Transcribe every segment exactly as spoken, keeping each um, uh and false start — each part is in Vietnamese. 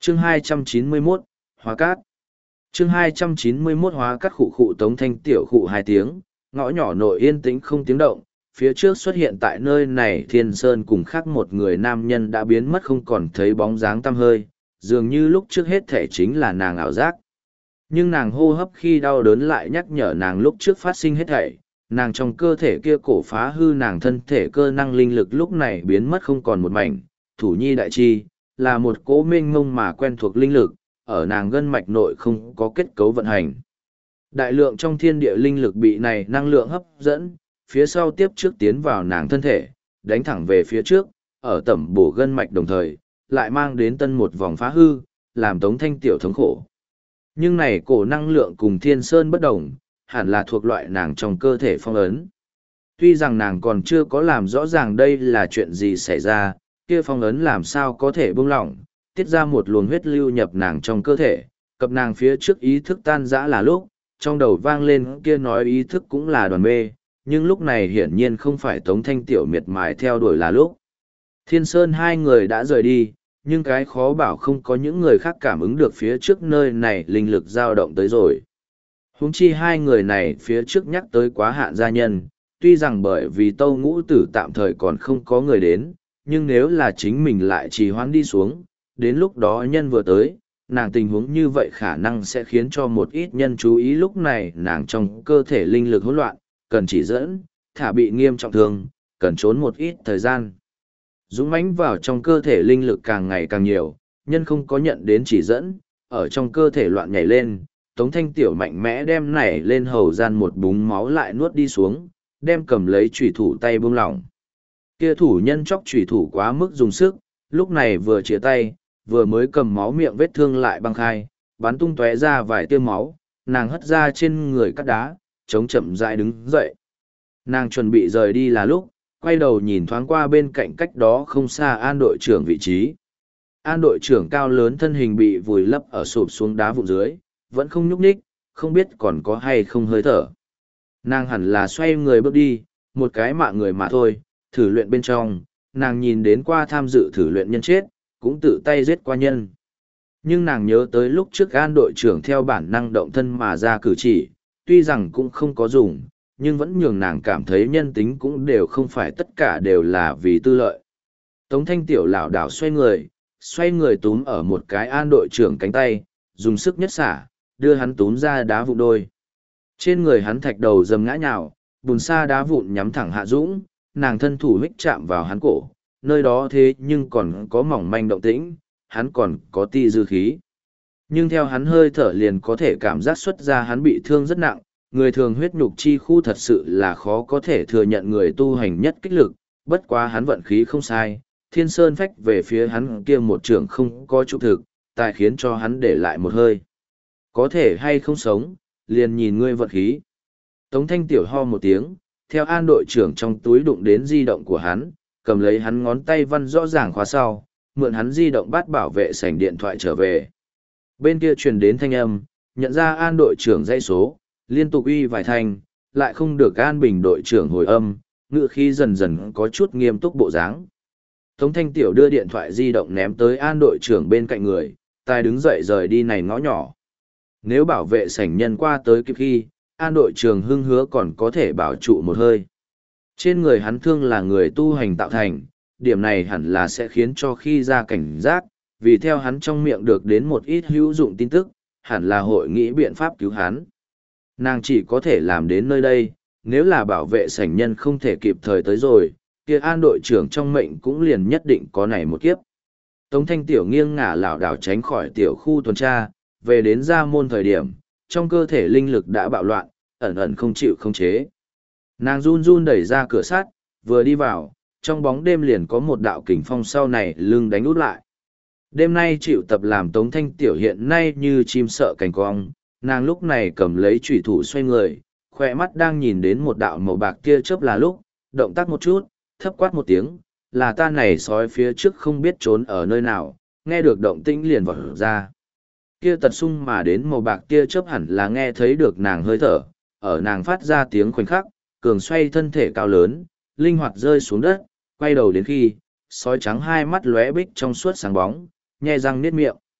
chương hai trăm chín mươi mốt, hóa cát. chương hai trăm chín mươi mốt hóa cát. Khụ khụ Tống Thanh Tiểu khụ hai tiếng, ngõ nhỏ nội yên tĩnh không tiếng động, phía trước xuất hiện tại nơi này Thiên Sơn cùng khác một người nam nhân đã biến mất không còn thấy bóng dáng tăm hơi, dường như lúc trước hết thể chính là nàng ảo giác. Nhưng nàng hô hấp khi đau đớn lại nhắc nhở nàng lúc trước phát sinh hết thảy, nàng trong cơ thể kia cổ phá hư nàng thân thể cơ năng linh lực lúc này biến mất không còn một mảnh, thủ nhi đại chi, là một cỗ mênh mông mà quen thuộc linh lực, ở nàng gân mạch nội không có kết cấu vận hành. Đại lượng trong thiên địa linh lực bị này năng lượng hấp dẫn, phía sau tiếp trước tiến vào nàng thân thể, đánh thẳng về phía trước, ở tẩm bổ gân mạch đồng thời, lại mang đến tân một vòng phá hư, làm Tống Thanh Tiểu thống khổ. Nhưng này cổ năng lượng cùng Thiên Sơn bất đồng, hẳn là thuộc loại nàng trong cơ thể phong ấn. Tuy rằng nàng còn chưa có làm rõ ràng đây là chuyện gì xảy ra, kia phong ấn làm sao có thể buông lỏng, tiết ra một luồng huyết lưu nhập nàng trong cơ thể, cập nàng phía trước ý thức tan rã là lúc, trong đầu vang lên kia nói ý thức cũng là đoàn mê, nhưng lúc này hiển nhiên không phải Tống Thanh Tiểu miệt mài theo đuổi là lúc. Thiên Sơn hai người đã rời đi, nhưng cái khó bảo không có những người khác cảm ứng được phía trước nơi này linh lực dao động tới rồi. Huống chi hai người này phía trước nhắc tới quá hạn gia nhân, tuy rằng bởi vì tâu ngũ tử tạm thời còn không có người đến, nhưng nếu là chính mình lại trì hoãn đi xuống, đến lúc đó nhân vừa tới, nàng tình huống như vậy khả năng sẽ khiến cho một ít nhân chú ý lúc này nàng trong cơ thể linh lực hỗn loạn, cần chỉ dẫn, thả bị nghiêm trọng thương, cần trốn một ít thời gian. Dũng mãnh vào trong cơ thể linh lực càng ngày càng nhiều, nhân không có nhận đến chỉ dẫn, ở trong cơ thể loạn nhảy lên, Tống Thanh Tiểu mạnh mẽ đem nảy lên hầu gian một búng máu lại nuốt đi xuống, đem cầm lấy chủy thủ tay buông lỏng. Kia thủ nhân chóc chủy thủ quá mức dùng sức, lúc này vừa chia tay, vừa mới cầm máu miệng vết thương lại băng khai, bắn tung tóe ra vài tia máu, nàng hất ra trên người cắt đá, chống chậm rãi đứng dậy. Nàng chuẩn bị rời đi là lúc, quay đầu nhìn thoáng qua bên cạnh cách đó không xa An đội trưởng vị trí. An đội trưởng cao lớn thân hình bị vùi lấp ở sụp xuống đá vụn dưới, vẫn không nhúc nhích, không biết còn có hay không hơi thở. Nàng hẳn là xoay người bước đi, một cái mạng người mà thôi, thử luyện bên trong, nàng nhìn đến qua tham dự thử luyện nhân chết, cũng tự tay giết qua nhân. Nhưng nàng nhớ tới lúc trước An đội trưởng theo bản năng động thân mà ra cử chỉ, tuy rằng cũng không có dùng, nhưng vẫn nhường nàng cảm thấy nhân tính cũng đều không phải tất cả đều là vì tư lợi. Tống Thanh Tiểu lảo đảo xoay người, xoay người túm ở một cái An đội trưởng cánh tay, dùng sức nhất xả, đưa hắn túm ra đá vụn đôi. Trên người hắn thạch đầu dầm ngã nhào, bùn sa đá vụn nhắm thẳng Hạ Dũng, nàng thân thủ hích chạm vào hắn cổ, nơi đó thế nhưng còn có mỏng manh động tĩnh, hắn còn có ti dư khí. Nhưng theo hắn hơi thở liền có thể cảm giác xuất ra hắn bị thương rất nặng, người thường huyết nhục chi khu thật sự là khó có thể thừa nhận người tu hành nhất kích lực, bất quá hắn vận khí không sai, Thiên Sơn phách về phía hắn kia một trường không có trụ thực, tài khiến cho hắn để lại một hơi. Có thể hay không sống, liền nhìn ngươi vận khí. Tống Thanh Tiểu ho một tiếng, theo An đội trưởng trong túi đụng đến di động của hắn, cầm lấy hắn ngón tay văn rõ ràng khóa sau, mượn hắn di động bắt bảo vệ sảnh điện thoại trở về. Bên kia truyền đến thanh âm, nhận ra An đội trưởng dãy số, liên tục uy vài thanh, lại không được An Bình đội trưởng hồi âm, ngữ khí dần dần có chút nghiêm túc bộ dáng. Tống Thanh Tiểu đưa điện thoại di động ném tới An đội trưởng bên cạnh người, tài đứng dậy rời đi này ngõ nhỏ. Nếu bảo vệ sảnh nhân qua tới kịp khi, An đội trưởng hưng hứa còn có thể bảo trụ một hơi. Trên người hắn thương là người tu hành tạo thành, điểm này hẳn là sẽ khiến cho khi ra cảnh giác, vì theo hắn trong miệng được đến một ít hữu dụng tin tức, hẳn là hội nghĩ biện pháp cứu hắn. Nàng chỉ có thể làm đến nơi đây, nếu là bảo vệ sảnh nhân không thể kịp thời tới rồi, kia An đội trưởng trong mệnh cũng liền nhất định có này một kiếp. Tống Thanh Tiểu nghiêng ngả lảo đảo tránh khỏi tiểu khu tuần tra, về đến ra môn thời điểm, trong cơ thể linh lực đã bạo loạn, ẩn ẩn không chịu khống chế. Nàng run run đẩy ra cửa sắt, vừa đi vào, trong bóng đêm liền có một đạo kình phong sau này lưng đánh út lại. Đêm nay chịu tập làm Tống Thanh Tiểu hiện nay như chim sợ cành cong, nàng lúc này cầm lấy chủy thủ xoay người, khỏe mắt đang nhìn đến một đạo màu bạc kia chớp là lúc, động tác một chút, thấp quát một tiếng, là ta này sói phía trước không biết trốn ở nơi nào, nghe được động tĩnh liền vọt ra. Kia tật sung mà đến màu bạc kia chớp hẳn là nghe thấy được nàng hơi thở, ở nàng phát ra tiếng khoảnh khắc, cường xoay thân thể cao lớn, linh hoạt rơi xuống đất, quay đầu đến khi, sói trắng hai mắt lóe bích trong suốt sáng bóng, nhe răng niết miệng.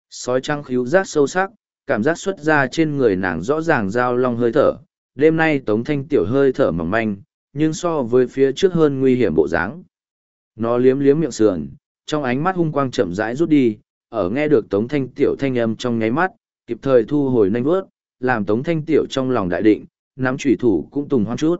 Sói trắng khíu giác sâu sắc, cảm giác xuất ra trên người nàng rõ ràng giao long hơi thở. Đêm nay Tống Thanh Tiểu hơi thở mỏng manh, nhưng so với phía trước hơn nguy hiểm bộ dáng. Nó liếm liếm miệng sườn, trong ánh mắt hung quang chậm rãi rút đi, ở nghe được Tống Thanh Tiểu thanh âm trong nháy mắt, kịp thời thu hồi nanh vuốt, làm Tống Thanh Tiểu trong lòng đại định, nắm chủy thủ cũng tùng hoan chút.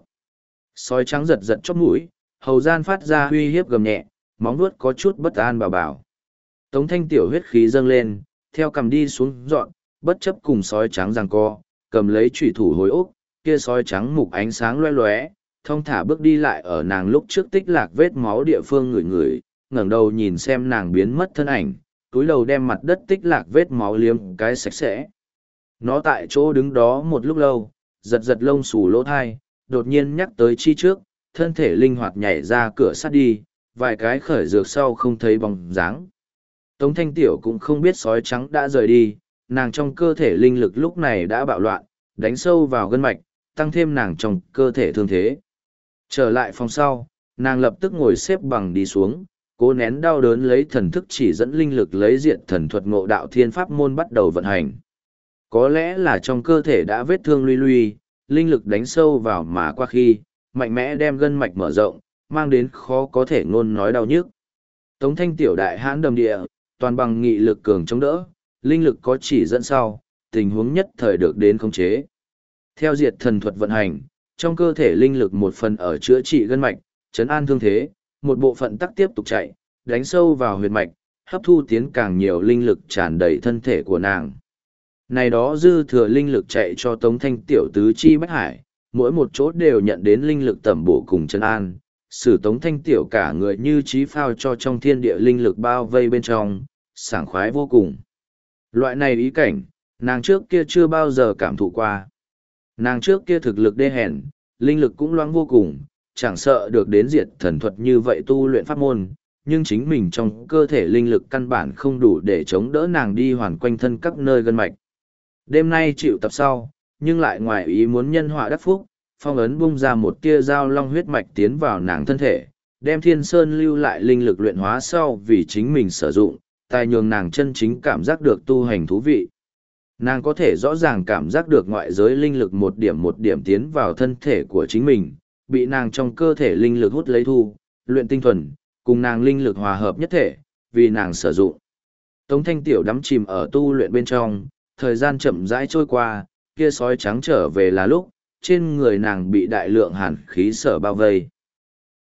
Sói trắng giật giật chóp mũi, hầu gian phát ra uy hiếp gầm nhẹ, móng vuốt có chút bất an bảo bảo. Tống Thanh Tiểu huyết khí dâng lên, theo cầm đi xuống dọn, bất chấp cùng sói trắng giằng co, cầm lấy chủy thủ hồi ốc, kia sói trắng mục ánh sáng loé loé, thong thả bước đi lại ở nàng lúc trước tích lạc vết máu địa phương ngửi ngửi, ngẩng đầu nhìn xem nàng biến mất thân ảnh, túi đầu đem mặt đất tích lạc vết máu liếm cái sạch sẽ. Nó tại chỗ đứng đó một lúc lâu, giật giật lông xù lỗ thai, đột nhiên nhắc tới chi trước, thân thể linh hoạt nhảy ra cửa sắt đi, vài cái khởi dược sau không thấy bóng dáng. Tống Thanh Tiểu cũng không biết sói trắng đã rời đi, nàng trong cơ thể linh lực lúc này đã bạo loạn, đánh sâu vào gân mạch, tăng thêm nàng trong cơ thể thương thế. Trở lại phòng sau, nàng lập tức ngồi xếp bằng đi xuống, cố nén đau đớn lấy thần thức chỉ dẫn linh lực lấy diện thần thuật ngộ đạo thiên pháp môn bắt đầu vận hành. Có lẽ là trong cơ thể đã vết thương luy luy, linh lực đánh sâu vào mà qua khi, mạnh mẽ đem gân mạch mở rộng, mang đến khó có thể ngôn nói đau nhức. Tống Thanh Tiểu đại hãn đầm địa, toàn bằng nghị lực cường chống đỡ, linh lực có chỉ dẫn sau, tình huống nhất thời được đến khống chế. Theo diệt thần thuật vận hành, trong cơ thể linh lực một phần ở chữa trị gân mạch, chấn an thương thế, một bộ phận tắc tiếp tục chạy, đánh sâu vào huyệt mạch, hấp thu tiến càng nhiều linh lực tràn đầy thân thể của nàng. Này đó dư thừa linh lực chạy cho Tống Thanh Tiểu tứ chi bách hải, mỗi một chỗ đều nhận đến linh lực tẩm bổ cùng chân an, sử Tống Thanh Tiểu cả người như trí phao cho trong thiên địa linh lực bao vây bên trong, sảng khoái vô cùng. Loại này ý cảnh, nàng trước kia chưa bao giờ cảm thụ qua. Nàng trước kia thực lực đê hèn, linh lực cũng loãng vô cùng, chẳng sợ được đến diệt thần thuật như vậy tu luyện pháp môn, nhưng chính mình trong cơ thể linh lực căn bản không đủ để chống đỡ nàng đi hoàn quanh thân các nơi gân mạch. Đêm nay chịu tập sau, nhưng lại ngoài ý muốn nhân họa đắc phúc, phong ấn bung ra một tia dao long huyết mạch tiến vào nàng thân thể, đem thiên sơn lưu lại linh lực luyện hóa sau vì chính mình sử dụng, tài nhường nàng chân chính cảm giác được tu hành thú vị. Nàng có thể rõ ràng cảm giác được ngoại giới linh lực một điểm một điểm tiến vào thân thể của chính mình, bị nàng trong cơ thể linh lực hút lấy thu, luyện tinh thuần, cùng nàng linh lực hòa hợp nhất thể, vì nàng sử dụng. Tống Thanh Tiểu đắm chìm ở tu luyện bên trong, thời gian chậm rãi trôi qua, kia sói trắng trở về là lúc, trên người nàng bị đại lượng hàn khí sở bao vây.